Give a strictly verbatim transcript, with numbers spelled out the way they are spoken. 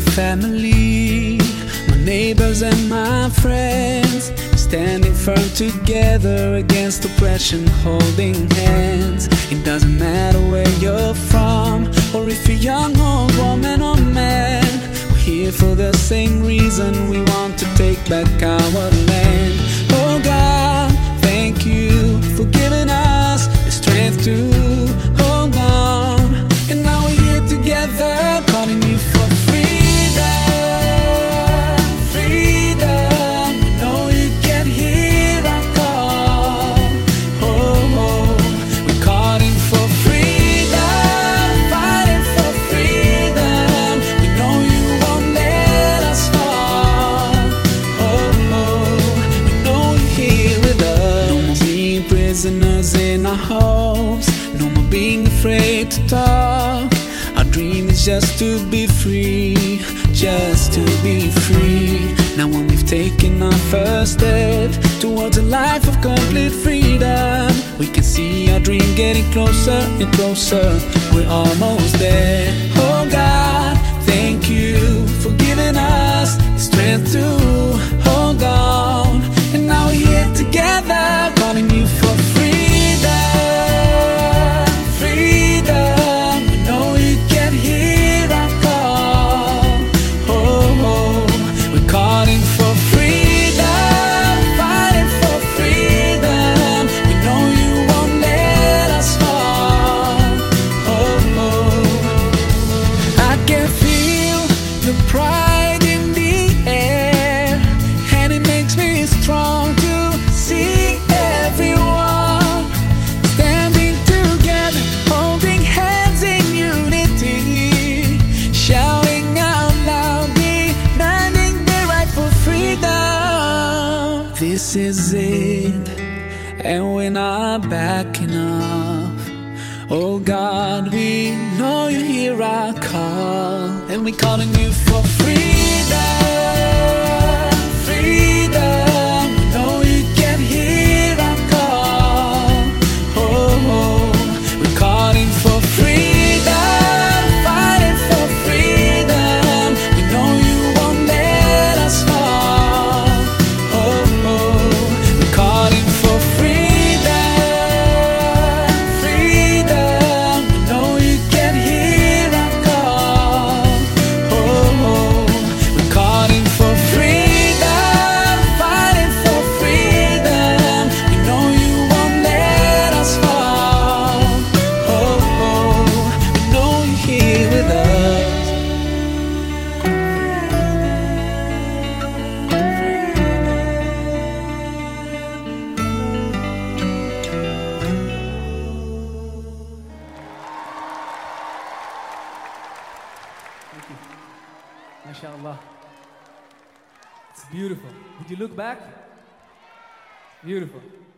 family, my neighbors and my friends, standing firm together against oppression, holding hands. It doesn't matter where you're from, or if you're young, old, woman or man. We're here for the same reason, we want to take back our land. Oh God, thank you for giving us the strength to hold on. And now we're here together, calling you for freedom, freedom. We know you can hear our call. Oh, oh, we're calling for freedom, fighting for freedom. We know you won't let us fall. Oh, oh, we know you're here with us. No more being prisoners in our homes, no more being afraid to talk. Our dream is just to be free, just to be free. Now when we've taken our first step towards a life of complete freedom, we can see our dream getting closer and closer. We're almost there. Oh God, thank you for giving us the strength to hold on. And now we're here together, calling you for freedom. Pride in the air, and it makes me strong to see everyone standing together, holding hands in unity, shouting out loud, demanding their right for freedom. This is it, and we're not backing up. Oh God, we know you hear our call, and we're calling you for freedom, freedom. We know you can hear our call. Oh, oh, we're calling for freedom, fighting for freedom. We know you won't let us fall. Oh, oh, we're calling for freedom. Thank you. MashaAllah. It's beautiful. Did you look back? Beautiful.